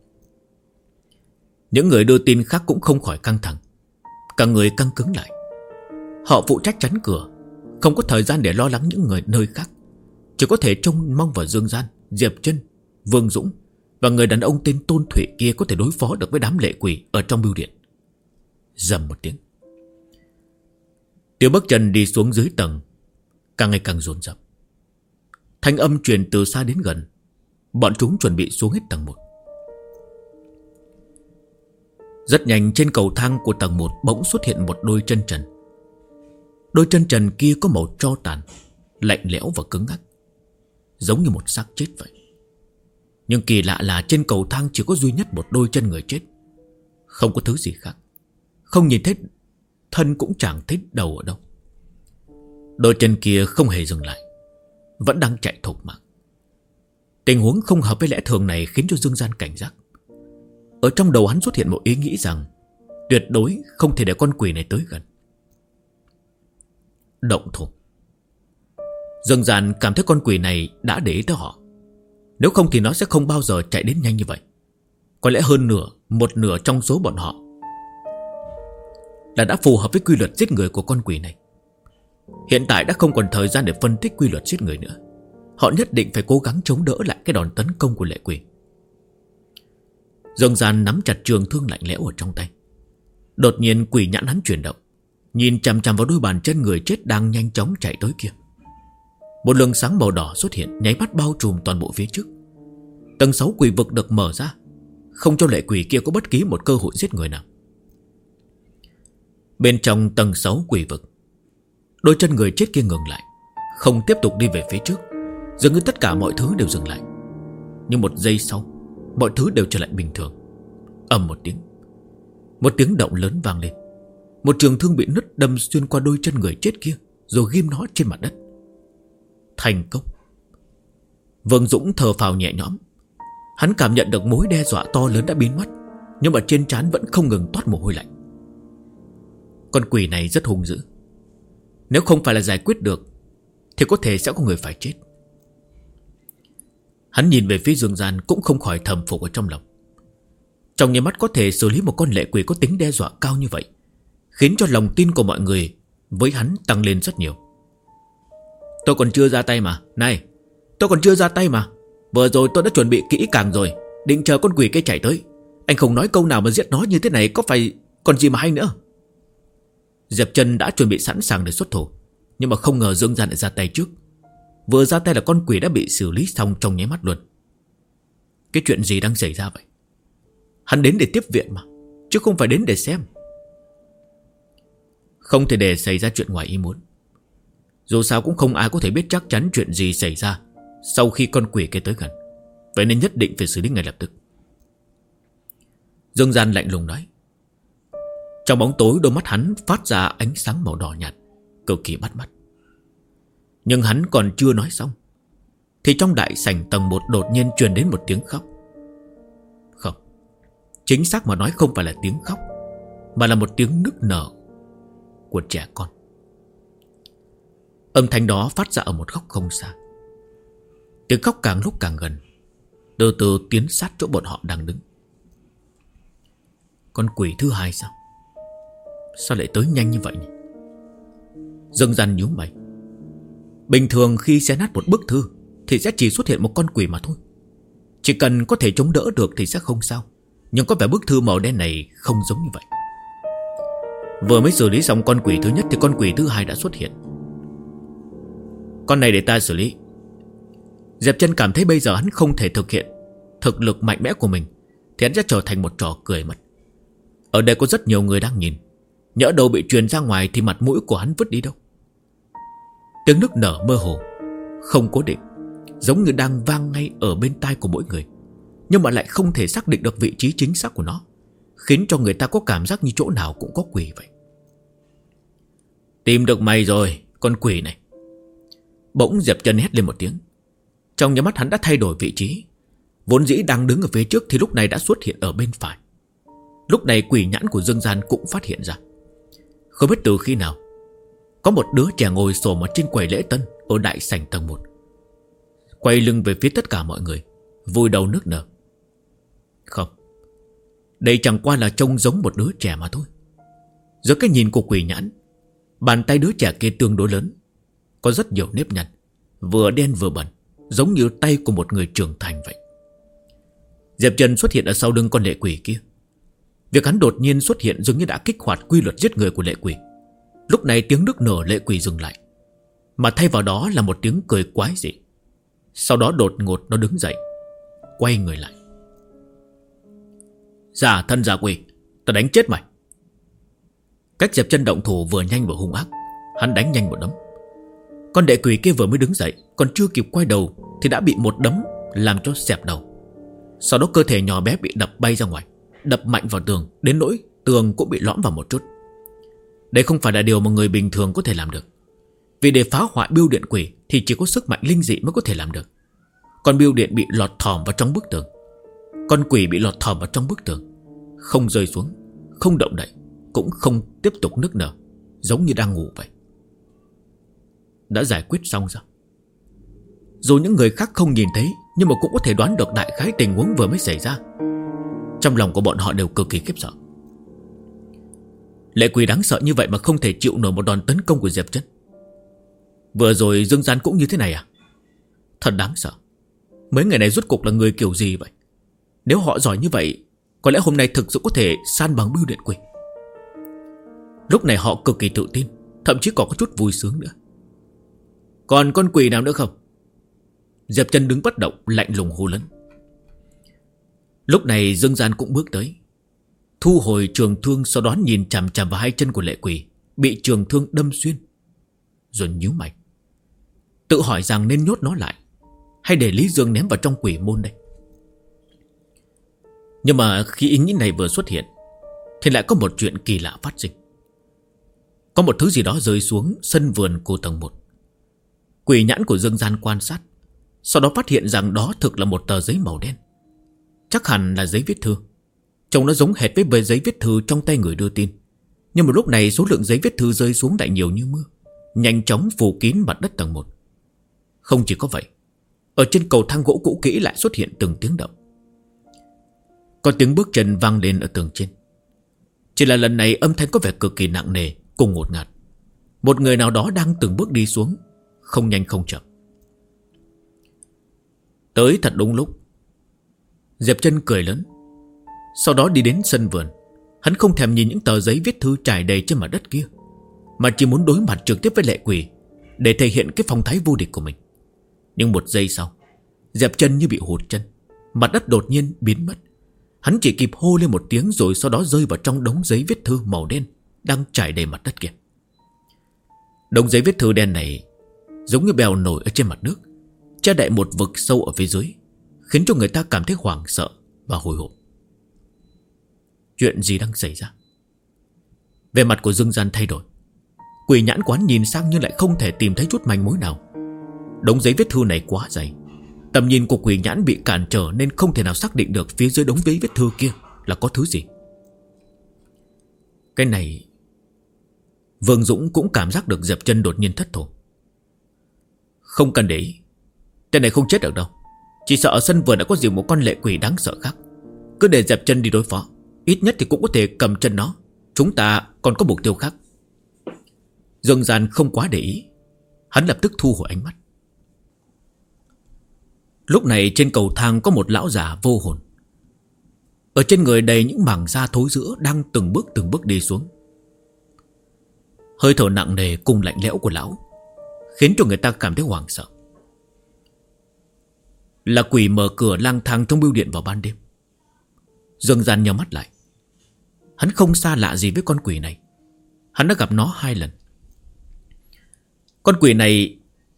Những người đưa tin khác cũng không khỏi căng thẳng, cả người căng cứng lại. Họ phụ trách chắn cửa, không có thời gian để lo lắng những người nơi khác, chỉ có thể trông mong vào Dương Gian, Diệp Trân, Vương Dũng và người đàn ông tên Tôn Thụy kia có thể đối phó được với đám lệ quỷ ở trong bưu điện. Rầm một tiếng, tiếng bước chân đi xuống dưới tầng càng ngày càng dồn dập. Thanh âm truyền từ xa đến gần. Bọn chúng chuẩn bị xuống hết tầng 1. Rất nhanh trên cầu thang của tầng 1 bỗng xuất hiện một đôi chân trần. Đôi chân trần kia có màu tro tàn, lạnh lẽo và cứng ngắc, giống như một xác chết vậy. Nhưng kỳ lạ là trên cầu thang chỉ có duy nhất một đôi chân người chết, không có thứ gì khác. Không nhìn thấy thân cũng chẳng thấy đầu ở đâu. Đôi chân kia không hề dừng lại, vẫn đang chạy thục mạng. Tình huống không hợp với lẽ thường này khiến cho Dương Gian cảnh giác. Ở trong đầu hắn xuất hiện một ý nghĩ rằng tuyệt đối không thể để con quỷ này tới gần. Động thủ. Dương Gian cảm thấy con quỷ này đã để ý tới họ. Nếu không thì nó sẽ không bao giờ chạy đến nhanh như vậy. Có lẽ hơn một nửa trong số bọn họ là đã phù hợp với quy luật giết người của con quỷ này. Hiện tại đã không còn thời gian để phân tích quy luật giết người nữa. Họ nhất định phải cố gắng chống đỡ lại cái đòn tấn công của lệ quỷ. Dương Gian nắm chặt trường thương lạnh lẽo ở trong tay. Đột nhiên quỷ nhãn hắn chuyển động, nhìn chằm chằm vào đôi bàn chân người chết đang nhanh chóng chạy tới kia. Một luồng sáng màu đỏ xuất hiện, nháy mắt bao trùm toàn bộ phía trước. Tầng 6 quỷ vực được mở ra, không cho lệ quỷ kia có bất kỳ một cơ hội giết người nào. Bên trong tầng 6 quỷ vực, đôi chân người chết kia ngừng lại, không tiếp tục đi về phía trước. Dường như tất cả mọi thứ đều dừng lại. Nhưng một giây sau, mọi thứ đều trở lại bình thường. Ầm một tiếng, một tiếng động lớn vang lên. Một trường thương bị nứt đâm xuyên qua đôi chân người chết kia, rồi ghim nó trên mặt đất. Thành công. Vương Dũng thở phào nhẹ nhõm. Hắn cảm nhận được mối đe dọa to lớn đã biến mất, nhưng mà trên trán vẫn không ngừng toát mồ hôi lạnh. Con quỷ này rất hung dữ. Nếu không phải là giải quyết được thì có thể sẽ có người phải chết. Hắn nhìn về phía Dương Gian cũng không khỏi thầm phục ở trong lòng. Trong nháy mắt có thể xử lý một con lệ quỷ có tính đe dọa cao như vậy, khiến cho lòng tin của mọi người với hắn tăng lên rất nhiều. Tôi còn chưa ra tay mà. Này, tôi còn chưa ra tay mà. Vừa rồi tôi đã chuẩn bị kỹ càng rồi, định chờ con quỷ kia chạy tới. Anh không nói câu nào mà giết nó như thế này có phải còn gì mà hay nữa. Diệp Trân đã chuẩn bị sẵn sàng để xuất thủ, nhưng mà không ngờ Dương Gian lại ra tay trước. Vừa ra tay là con quỷ đã bị xử lý xong trong nháy mắt luôn. Cái chuyện gì đang xảy ra vậy? Hắn đến để tiếp viện mà, chứ không phải đến để xem. Không thể để xảy ra chuyện ngoài ý muốn. Dù sao cũng không ai có thể biết chắc chắn chuyện gì xảy ra sau khi con quỷ kia tới gần. Vậy nên nhất định phải xử lý ngay lập tức. Dương Gian lạnh lùng nói. Trong bóng tối đôi mắt hắn phát ra ánh sáng màu đỏ nhạt, cực kỳ bắt mắt. Nhưng hắn còn chưa nói xong thì trong đại sảnh tầng 1 đột nhiên truyền đến một tiếng khóc. Không, chính xác mà nói không phải là tiếng khóc, mà là một tiếng nức nở của trẻ con. Âm thanh đó phát ra ở một góc không xa. Tiếng khóc càng lúc càng gần, từ từ tiến sát chỗ bọn họ đang đứng. Con quỷ thứ hai sao? Sao lại tới nhanh như vậy nhỉ? Dương Gian nhíu mày. Bình thường khi xé nát một bức thư thì sẽ chỉ xuất hiện một con quỷ mà thôi. Chỉ cần có thể chống đỡ được thì sẽ không sao. Nhưng có vẻ bức thư màu đen này không giống như vậy. Vừa mới xử lý xong con quỷ thứ nhất thì con quỷ thứ hai đã xuất hiện. Con này để ta xử lý. Diệp Chân cảm thấy bây giờ hắn không thể thực hiện thực lực mạnh mẽ của mình thì hắn sẽ trở thành một trò cười mất. Ở đây có rất nhiều người đang nhìn, nhỡ đâu bị truyền ra ngoài thì mặt mũi của hắn vứt đi đâu. Tiếng nức nở mơ hồ, không cố định, giống như đang vang ngay ở bên tai của mỗi người, nhưng mà lại không thể xác định được vị trí chính xác của nó, khiến cho người ta có cảm giác như chỗ nào cũng có quỷ vậy. Tìm được mày rồi, con quỷ này. Bỗng Diệp Chân hét lên một tiếng. Trong nháy mắt hắn đã thay đổi vị trí. Vốn dĩ đang đứng ở phía trước thì lúc này đã xuất hiện ở bên phải. Lúc này quỷ nhãn của Dương Gian cũng phát hiện ra. Không biết từ khi nào có một đứa trẻ ngồi xổm ở trên quầy lễ tân ở đại sảnh tầng 1, quay lưng về phía tất cả mọi người, vùi đầu nức nở. Không, đây chẳng qua là trông giống một đứa trẻ mà thôi. Dưới cái nhìn của quỷ nhãn, bàn tay đứa trẻ kia tương đối lớn, có rất nhiều nếp nhăn, vừa đen vừa bẩn, giống như tay của một người trưởng thành vậy. Diệp Trần xuất hiện ở sau lưng con lệ quỷ kia. Việc hắn đột nhiên xuất hiện dường như đã kích hoạt quy luật giết người của lệ quỷ. Lúc này tiếng nức nở lệ quỷ dừng lại, mà thay vào đó là một tiếng cười quái dị. Sau đó đột ngột nó đứng dậy, quay người lại. Giả thân giả quỷ, ta đánh chết mày. Cách Diệp Chân động thủ vừa nhanh vừa hung ác, hắn đánh nhanh một đấm. Con đệ quỷ kia vừa mới đứng dậy, còn chưa kịp quay đầu thì đã bị một đấm làm cho xẹp đầu. Sau đó cơ thể nhỏ bé bị đập bay ra ngoài, đập mạnh vào tường, đến nỗi tường cũng bị lõm vào một chút. Đây không phải là điều mà người bình thường có thể làm được, vì để phá hoại bưu điện quỷ thì chỉ có sức mạnh linh dị mới có thể làm được. Con bưu điện bị lọt thỏm vào trong bức tường, con quỷ bị lọt thỏm vào trong bức tường, không rơi xuống, không động đậy, cũng không tiếp tục nức nở, giống như đang ngủ vậy. Đã giải quyết xong rồi. Dù những người khác không nhìn thấy, nhưng mà cũng có thể đoán được đại khái tình huống vừa mới xảy ra. Trong lòng của bọn họ đều cực kỳ khiếp sợ. Lệ quỷ đáng sợ như vậy mà không thể chịu nổi một đòn tấn công của Diệp Chân. Vừa rồi Dương Gian cũng như thế này à? Thật đáng sợ. Mấy người này rốt cục là người kiểu gì vậy? Nếu họ giỏi như vậy, có lẽ hôm nay thực sự có thể san bằng bưu điện quỷ. Lúc này họ cực kỳ tự tin, thậm chí còn có chút vui sướng nữa. Còn con quỷ nào nữa không? Diệp Chân đứng bất động, lạnh lùng hô lớn. Lúc này Dương Gian cũng bước tới, thu hồi trường thương, sau đó nhìn chằm chằm vào hai chân của lệ quỷ bị trường thương đâm xuyên, rồi nhíu mày, tự hỏi rằng nên nhốt nó lại hay để Lý Dương ném vào trong quỷ môn đây. Nhưng mà khi ý nghĩ này vừa xuất hiện thì lại có một chuyện kỳ lạ phát sinh. Có một thứ gì đó rơi xuống sân vườn của tầng 1. Quỷ nhãn của Dương Gian quan sát, sau đó phát hiện rằng đó thực là một tờ giấy màu đen. Chắc hẳn là giấy viết thư. Trông nó giống hệt với giấy viết thư trong tay người đưa tin. Nhưng mà lúc này số lượng giấy viết thư rơi xuống lại nhiều như mưa, nhanh chóng phủ kín mặt đất tầng 1. Không chỉ có vậy, ở trên cầu thang gỗ cũ kỹ lại xuất hiện từng tiếng động. Có tiếng bước chân vang lên ở tường trên. Chỉ là lần này âm thanh có vẻ cực kỳ nặng nề, cùng ngột ngạt. Một người nào đó đang từng bước đi xuống, không nhanh không chậm. Tới thật đúng lúc. Diệp Chân cười lớn, sau đó đi đến sân vườn. Hắn không thèm nhìn những tờ giấy viết thư trải đầy trên mặt đất kia, mà chỉ muốn đối mặt trực tiếp với lệ quỷ để thể hiện cái phong thái vô địch của mình. Nhưng một giây sau, Diệp Chân như bị hụt chân, mặt đất đột nhiên biến mất. Hắn chỉ kịp hô lên một tiếng, rồi sau đó rơi vào trong đống giấy viết thư màu đen đang trải đầy mặt đất kia. Đống giấy viết thư đen này giống như bèo nổi ở trên mặt nước, che đậy một vực sâu ở phía dưới, khiến cho người ta cảm thấy hoảng sợ và hồi hộp. Chuyện gì đang xảy ra? Vẻ mặt của Dương Gian thay đổi. Quỷ nhãn quán nhìn sang nhưng lại không thể tìm thấy chút manh mối nào. Đống giấy viết thư này quá dày, tầm nhìn của quỷ nhãn bị cản trở nên không thể nào xác định được phía dưới đống giấy viết thư kia là có thứ gì. Cái này... Vương Dũng cũng cảm giác được Diệp Chân đột nhiên thất thố. Không cần để ý, tên này không chết được đâu. Chỉ sợ ở sân vườn đã có gì một con lệ quỷ đáng sợ khác. Cứ để Diệp Chân đi đối phó, ít nhất thì cũng có thể cầm chân nó. Chúng ta còn có mục tiêu khác. Dương Gian không quá để ý, hắn lập tức thu hồi ánh mắt. Lúc này trên cầu thang có một lão già vô hồn. Ở trên người đầy những mảng da thối rữa, đang từng bước đi xuống. Hơi thở nặng nề cùng lạnh lẽo của lão khiến cho người ta cảm thấy hoảng sợ. Là quỷ mở cửa lang thang trong bưu điện vào ban đêm. Dương Gian nhắm mắt lại. Hắn không xa lạ gì với con quỷ này. Hắn đã gặp nó 2 lần. Con quỷ này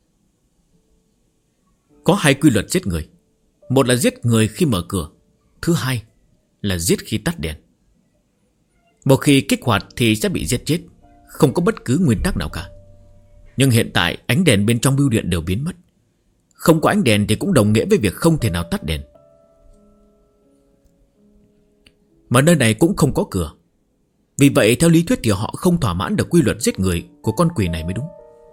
có 2 quy luật giết người. Một là giết người khi mở cửa, thứ hai là giết khi tắt đèn. Một khi kích hoạt thì sẽ bị giết chết, không có bất cứ nguyên tắc nào cả. Nhưng hiện tại ánh đèn bên trong bưu điện đều biến mất. Không có ánh đèn thì cũng đồng nghĩa với việc không thể nào tắt đèn. Mà nơi này cũng không có cửa. Vì vậy theo lý thuyết thì họ không thỏa mãn được quy luật giết người của con quỷ này mới đúng.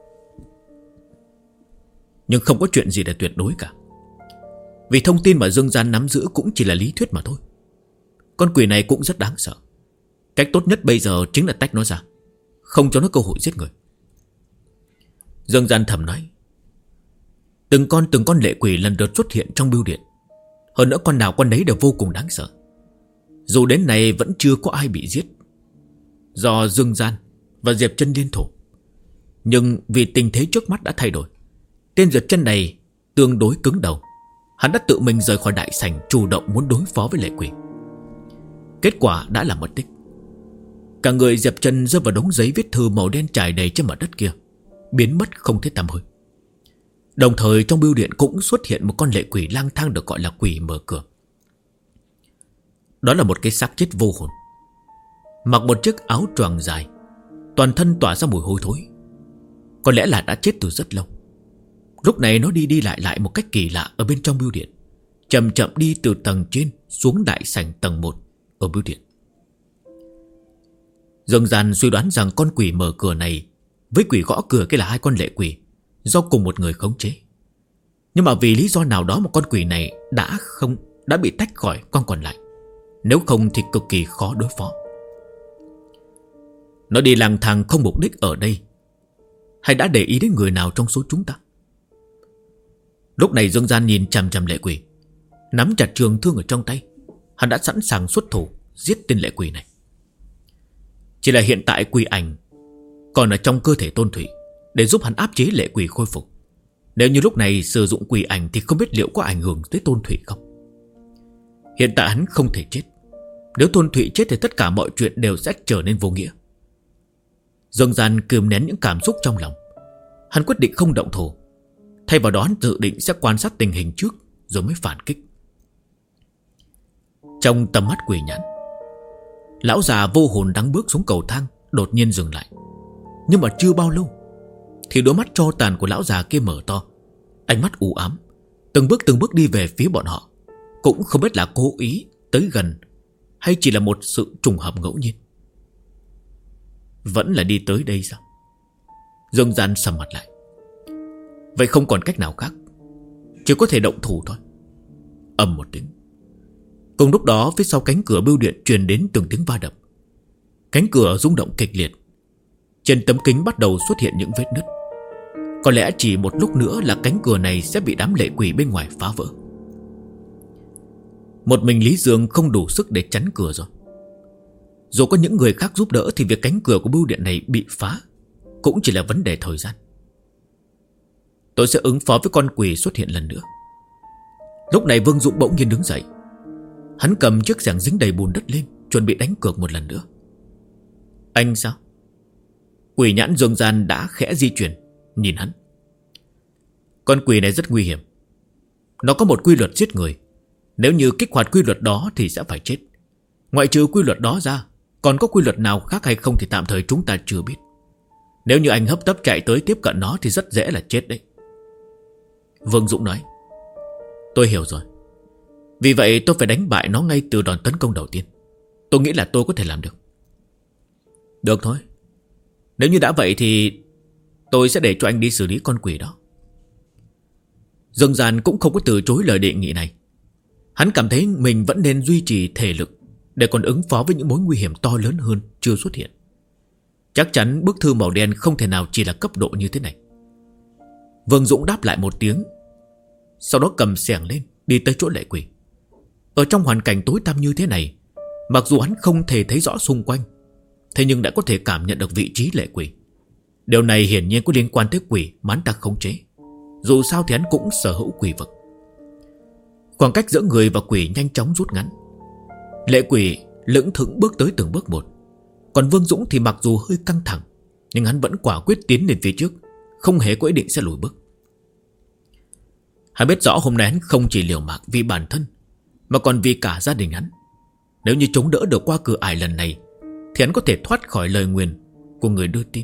Nhưng không có chuyện gì là tuyệt đối cả. Vì thông tin mà Dương Gian nắm giữ cũng chỉ là lý thuyết mà thôi. Con quỷ này cũng rất đáng sợ. Cách tốt nhất bây giờ chính là tách nó ra, không cho nó cơ hội giết người. Dương Gian thầm nói. Từng con lệ quỷ lần lượt xuất hiện trong bưu điện. Hơn nữa con nào con đấy đều vô cùng đáng sợ. Dù đến nay vẫn chưa có ai bị giết do Dương Gian và Diệp Chân liên thủ. Nhưng vì tình thế trước mắt đã thay đổi, tên Diệp Chân này tương đối cứng đầu. Hắn đã tự mình rời khỏi đại sảnh, chủ động muốn đối phó với lệ quỷ. Kết quả đã là mất tích. Cả người Diệp Chân rơi vào đống giấy viết thư màu đen trải đầy trên mặt đất kia, biến mất không thấy tăm hơi. Đồng thời trong bưu điện cũng xuất hiện một con lệ quỷ lang thang được gọi là quỷ mở cửa. Đó là một cái xác chết vô hồn, mặc một chiếc áo choàng dài, toàn thân tỏa ra mùi hôi thối. Có lẽ là đã chết từ rất lâu. Lúc này nó đi lại một cách kỳ lạ ở bên trong bưu điện, chậm chậm đi từ tầng trên xuống đại sảnh tầng 1 ở bưu điện. Dương Gian suy đoán rằng con quỷ mở cửa này với quỷ gõ cửa kia là 2 con lệ quỷ do cùng một người khống chế. Nhưng mà vì lý do nào đó mà con quỷ này đã bị tách khỏi con còn lại. Nếu không thì cực kỳ khó đối phó. Nó đi lang thang không mục đích ở đây, hay đã để ý đến người nào trong số chúng ta? Lúc này Dương Gian nhìn chằm chằm lệ quỷ, nắm chặt trường thương ở trong tay. Hắn đã sẵn sàng xuất thủ giết tên lệ quỷ này. Chỉ là hiện tại quỷ ảnh còn ở trong cơ thể Tôn Thủy, để giúp hắn áp chế lệ quỷ khôi phục. Nếu như lúc này sử dụng quỷ ảnh thì không biết liệu có ảnh hưởng tới Tôn Thủy không. Hiện tại hắn không thể chết. Nếu Tôn Thủy chết thì tất cả mọi chuyện đều sẽ trở nên vô nghĩa. Dương Gian kiềm nén những cảm xúc trong lòng. Hắn quyết định không động thủ. Thay vào đó hắn dự định sẽ quan sát tình hình trước rồi mới phản kích. Trong tầm mắt quỷ nhãn, lão già vô hồn đang bước xuống cầu thang đột nhiên dừng lại. Nhưng mà chưa bao lâu thì đôi mắt tro tàn của lão già kia mở to, ánh mắt u ám, từng bước đi về phía bọn họ. Cũng không biết là cố ý tới gần hay chỉ là một sự trùng hợp ngẫu nhiên. Vẫn là đi tới đây sao? Dương Gian sầm mặt lại. Vậy không còn cách nào khác, chỉ có thể động thủ thôi. Ầm một tiếng. Cùng lúc đó phía sau cánh cửa bưu điện truyền đến từng tiếng va đập. Cánh cửa rung động kịch liệt. Trên tấm kính bắt đầu xuất hiện những vết nứt. Có lẽ chỉ một lúc nữa là cánh cửa này sẽ bị đám lệ quỷ bên ngoài phá vỡ. Một mình Lý Dương không đủ sức để chắn cửa rồi. Dù có những người khác giúp đỡ thì việc cánh cửa của bưu điện này bị phá cũng chỉ là vấn đề thời gian. Tôi sẽ ứng phó với con quỷ xuất hiện lần nữa. Lúc này Vương Dũng bỗng nhiên đứng dậy. Hắn cầm chiếc xẻng dính đầy bùn đất lên, chuẩn bị đánh cược một lần nữa. Anh sao? Quỷ nhãn Dương Gian đã khẽ di chuyển, nhìn hắn. Con quỷ này rất nguy hiểm. Nó có một quy luật giết người. Nếu như kích hoạt quy luật đó thì sẽ phải chết. Ngoại trừ quy luật đó ra, còn có quy luật nào khác hay không thì tạm thời chúng ta chưa biết. Nếu như anh hấp tấp chạy tới tiếp cận nó thì rất dễ là chết đấy. Vương Dũng nói. Tôi hiểu rồi. Vì vậy tôi phải đánh bại nó ngay từ đòn tấn công đầu tiên. Tôi nghĩ là tôi có thể làm được. Được thôi. Nếu như đã vậy thì tôi sẽ để cho anh đi xử lý con quỷ đó. Dương Gian cũng không có từ chối lời đề nghị này. Hắn cảm thấy mình vẫn nên duy trì thể lực để còn ứng phó với những mối nguy hiểm to lớn hơn chưa xuất hiện. Chắc chắn bức thư màu đen không thể nào chỉ là cấp độ như thế này. Vương Dũng đáp lại một tiếng, sau đó cầm xẻng lên đi tới chỗ lệ quỷ. Ở trong hoàn cảnh tối tăm như thế này, mặc dù hắn không thể thấy rõ xung quanh, thế nhưng đã có thể cảm nhận được vị trí lệ quỷ. Điều này hiển nhiên có liên quan tới quỷ mà hắn ta khống chế. Dù sao thì hắn cũng sở hữu quỷ vực. Khoảng cách giữa người và quỷ nhanh chóng rút ngắn. Lệ quỷ lững thững bước tới từng bước một. Còn Vương Dũng thì mặc dù hơi căng thẳng, nhưng hắn vẫn quả quyết tiến lên phía trước, không hề có ý định sẽ lùi bước. Hắn biết rõ hôm nay hắn không chỉ liều mạng vì bản thân, mà còn vì cả gia đình hắn. Nếu như chống đỡ được qua cửa ải lần này, thì hắn có thể thoát khỏi lời nguyền của người đưa tin.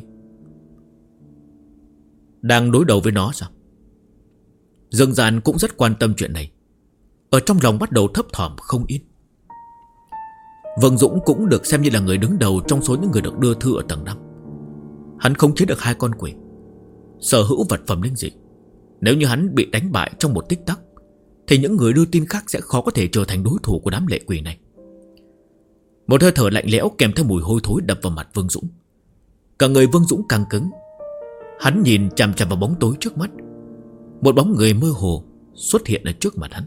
Đang đối đầu với nó sao? Dương Gian cũng rất quan tâm chuyện này. Ở trong lòng bắt đầu thấp thỏm không yên. Vương Dũng cũng được xem như là người đứng đầu trong số những người được đưa thư ở tầng 5. Hắn không chế được 2 con quỷ, sở hữu vật phẩm linh dị. Nếu như hắn bị đánh bại trong một tích tắc, thì những người đưa tin khác sẽ khó có thể trở thành đối thủ của đám lệ quỷ này. Một hơi thở lạnh lẽo kèm theo mùi hôi thối đập vào mặt Vương Dũng. Cả người Vương Dũng căng cứng. Hắn nhìn chằm chằm vào bóng tối trước mắt. Một bóng người mơ hồ xuất hiện ở trước mặt hắn.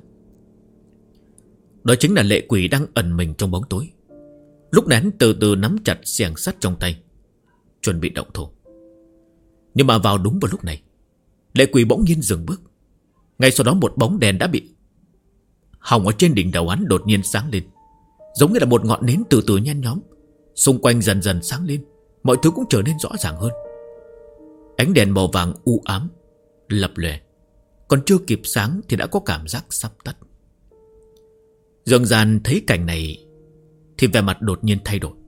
Đó chính là lệ quỷ đang ẩn mình trong bóng tối. Lúc này hắn từ từ nắm chặt xẻng sắt trong tay, chuẩn bị động thủ. Nhưng mà vào đúng vào lúc này, lệ quỷ bỗng nhiên dừng bước. Ngay sau đó một bóng đèn đã bị hỏng ở trên đỉnh đầu hắn đột nhiên sáng lên, giống như là một ngọn nến từ từ nhen nhóm. Xung quanh dần dần sáng lên, mọi thứ cũng trở nên rõ ràng hơn. Ánh đèn màu vàng u ám lập lòe, còn chưa kịp sáng thì đã có cảm giác sắp tắt. Dương Gian thấy cảnh này thì vẻ mặt đột nhiên thay đổi.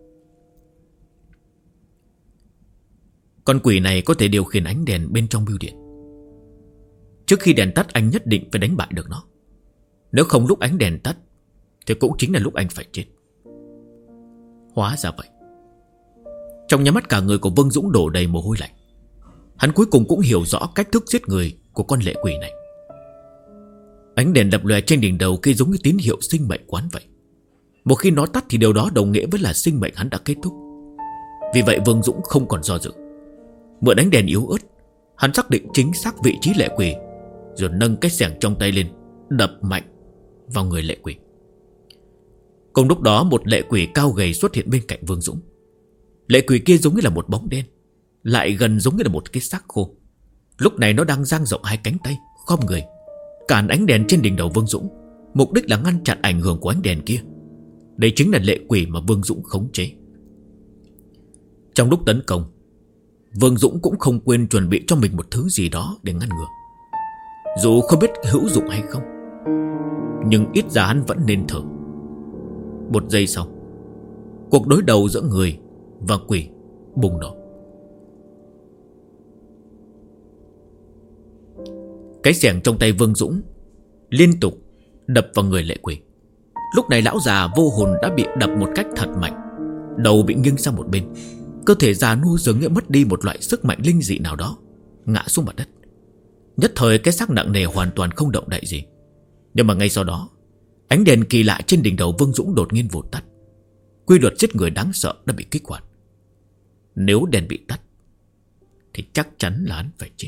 Con quỷ này có thể điều khiển ánh đèn bên trong bưu điện. Trước khi đèn tắt anh nhất định phải đánh bại được nó. Nếu không lúc ánh đèn tắt thì cũng chính là lúc anh phải chết. Hóa ra vậy. Trong nháy mắt cả người của Vương Dũng đổ đầy mồ hôi lạnh. Hắn cuối cùng cũng hiểu rõ cách thức giết người của con lệ quỷ này. Ánh đèn lập lòe trên đỉnh đầu kia giống như tín hiệu sinh mệnh quán vậy. Một khi nó tắt thì điều đó đồng nghĩa với là sinh mệnh hắn đã kết thúc. Vì vậy Vương Dũng không còn do dự. Mượn ánh đèn yếu ớt, hắn xác định chính xác vị trí lệ quỷ, rồi nâng cái xẻng trong tay lên, đập mạnh vào người lệ quỷ. Cùng lúc đó một lệ quỷ cao gầy xuất hiện bên cạnh Vương Dũng. Lệ quỷ kia giống như là một bóng đen, lại gần giống như là một cái xác khô. Lúc này nó đang dang rộng 2 cánh tay, khom người, cản ánh đèn trên đỉnh đầu Vương Dũng, mục đích là ngăn chặn ảnh hưởng của ánh đèn kia. Đây chính là lệ quỷ mà Vương Dũng khống chế. Trong lúc tấn công, Vương Dũng cũng không quên chuẩn bị cho mình một thứ gì đó để ngăn ngừa. Dù không biết hữu dụng hay không, nhưng ít ra hắn vẫn nên thử. Một giây sau, cuộc đối đầu giữa người và quỷ bùng nổ. Cái xẻng trong tay Vương Dũng liên tục đập vào người lệ quỷ. Lúc này lão già vô hồn đã bị đập một cách thật mạnh, đầu bị nghiêng sang một bên. Cơ thể già nua dường như mất đi một loại sức mạnh linh dị nào đó, ngã xuống mặt đất. Nhất thời cái xác nặng nề hoàn toàn không động đậy gì. Nhưng mà ngay sau đó, ánh đèn kỳ lạ trên đỉnh đầu Vương Dũng đột nhiên vụt tắt. Quy luật giết người đáng sợ đã bị kích hoạt. Nếu đèn bị tắt thì chắc chắn là hắn phải chết.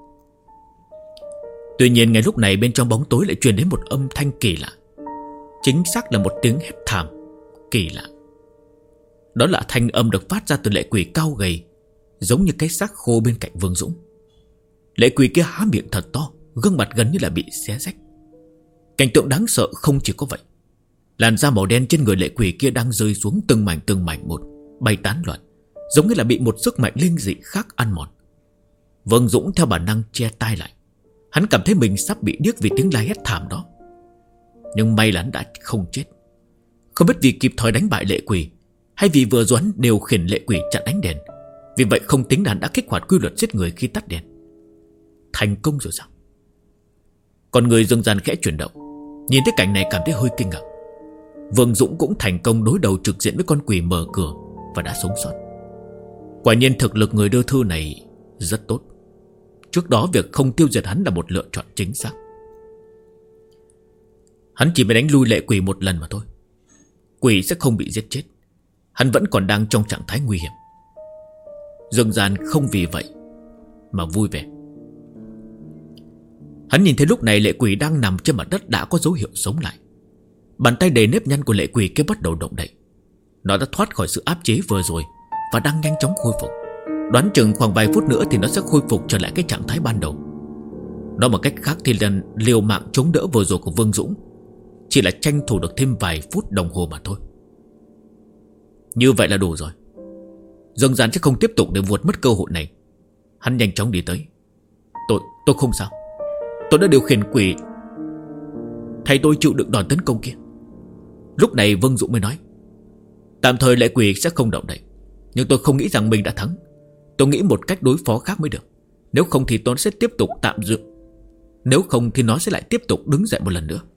Tuy nhiên ngay lúc này bên trong bóng tối lại truyền đến một âm thanh kỳ lạ. Chính xác là một tiếng hét thảm kỳ lạ. Đó là thanh âm được phát ra từ lệ quỷ cao gầy, giống như cái xác khô bên cạnh Vương Dũng. Lệ quỷ kia há miệng thật to, gương mặt gần như là bị xé rách. Cảnh tượng đáng sợ không chỉ có vậy. Làn da màu đen trên người lệ quỷ kia đang rơi xuống từng mảnh một, bay tán loạn, giống như là bị một sức mạnh linh dị khác ăn mòn. Vương Dũng theo bản năng che tai lại, Hắn cảm thấy mình sắp bị điếc vì tiếng la hét thảm đó. Nhưng may là hắn đã không chết. Không biết vì kịp thời đánh bại lệ quỷ, hay vì vừa rồi hắn điều khiển lệ quỷ chặn ánh đèn, vì vậy không tính là hắn đã kích hoạt quy luật giết người khi tắt đèn. Thành công rồi sao? Con người Dương Gian khẽ chuyển động, nhìn thấy cảnh này cảm thấy hơi kinh ngạc. Vương Dũng cũng thành công đối đầu trực diện với con quỷ mở cửa và đã sống sót. Quả nhiên thực lực người đưa thư này rất tốt. Trước đó việc không tiêu diệt hắn là một lựa chọn chính xác. Hắn chỉ mới đánh lui lệ quỷ một lần mà thôi. Quỷ sẽ không bị giết chết. Hắn vẫn còn đang trong trạng thái nguy hiểm. Dương Gian không vì vậy mà vui vẻ. Hắn nhìn thấy lúc này lệ quỷ đang nằm trên mặt đất đã có dấu hiệu sống lại. Bàn tay đầy nếp nhăn của lệ quỷ kia bắt đầu động đậy. Nó đã thoát khỏi sự áp chế vừa rồi và đang nhanh chóng khôi phục. Đoán chừng khoảng vài phút nữa thì nó sẽ khôi phục trở lại cái trạng thái ban đầu. Nói một cách khác thì lần liều mạng chống đỡ vừa rồi của Vương Dũng chỉ là tranh thủ được thêm vài phút đồng hồ mà thôi. Như vậy là đủ rồi. Dương Gian sẽ không tiếp tục để vuột mất cơ hội này. Hắn nhanh chóng đi tới. Tôi không sao. Tôi đã điều khiển quỷ. Thầy tôi chịu đựng đòn tấn công kia. Lúc này Vương Dũng mới nói: tạm thời lệ quỷ sẽ không động đậy, nhưng tôi không nghĩ rằng mình đã thắng. Tôi nghĩ một cách đối phó khác mới được. Nếu không thì tôi sẽ tiếp tục tạm dừng. Nếu không thì nó sẽ lại tiếp tục đứng dậy một lần nữa.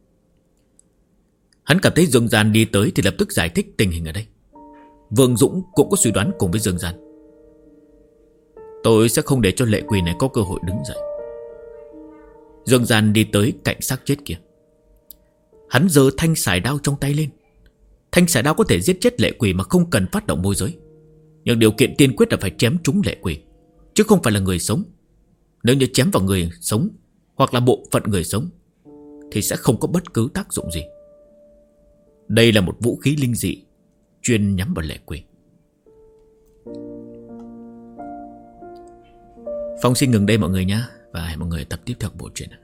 Hắn cảm thấy Dương Gian đi tới thì lập tức giải thích tình hình ở đây. Vương Dũng cũng có suy đoán cùng với Dương Gian. Tôi sẽ không để cho lệ quỷ này có cơ hội đứng dậy. Dương Gian đi tới cạnh xác chết kia. Hắn giơ thanh sải đao trong tay lên. Thanh sải đao có thể giết chết lệ quỷ mà không cần phát động môi giới. Nhưng điều kiện tiên quyết là phải chém trúng lệ quỷ, chứ không phải là người sống. Nếu như chém vào người sống hoặc là bộ phận người sống thì sẽ không có bất cứ tác dụng gì. Đây là một vũ khí linh dị chuyên nhắm vào lệ quỷ. Phong xin ngừng đây mọi người nhé. Và hẹn mọi người tập tiếp theo bộ truyện.